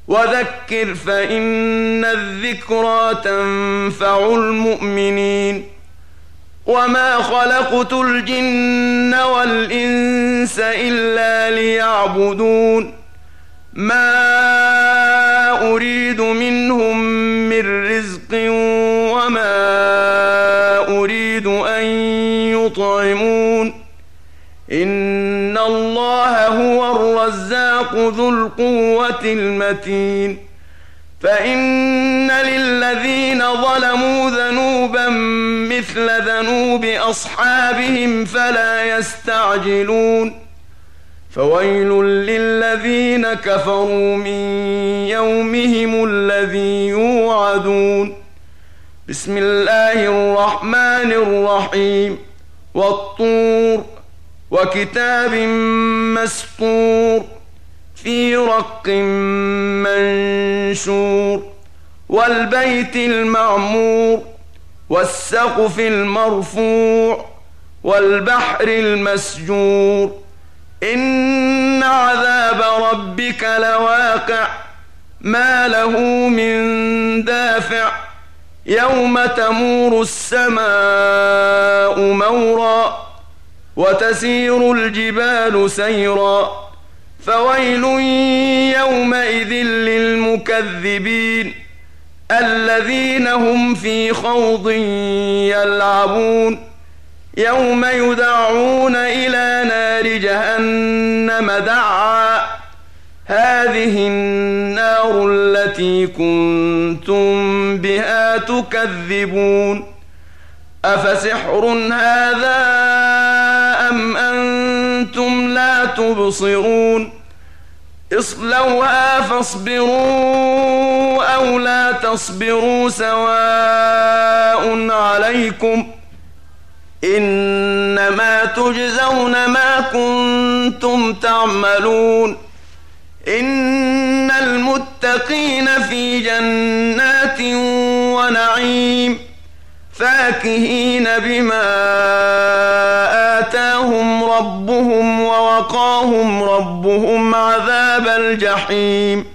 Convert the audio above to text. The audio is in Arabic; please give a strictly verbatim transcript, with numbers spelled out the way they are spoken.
وذكر فإن الذكرى تنفع المؤمنين وما خلقت الجن والإنس إلا ليعبدون ما أريد منهم من رزق وما أريد أن يطعمون إن الله هو الرزاق ذو القوة المتين فإن للذين ظلموا ذنوبا مثل ذنوب أصحابهم فلا يستعجلون فويل للذين كفروا من يومهم الذي يوعدون بسم الله الرحمن الرحيم والطور وكتاب مسطور في رق منشور والبيت المعمور والسقف المرفوع والبحر المسجور إن عذاب ربك لواقع ما له من دافع يوم تمور السماء مورا وتسير الجبال سيرا فويل يومئذ للمكذبين الذين هم في خوض يلعبون يوم يدعون إلى نار جهنم دعا هذه النار التي كنتم بها تكذبون أفسحر هذا أم أنتم لا تبصرون اصلوها فاصبروا أو لا تصبروا سواء عليكم إنما تجزون ما كنتم تعملون إن المتقين في جنات ونعيم فاكهين بما آتاهم ربهم ووقاهم ربهم عذاب الجحيم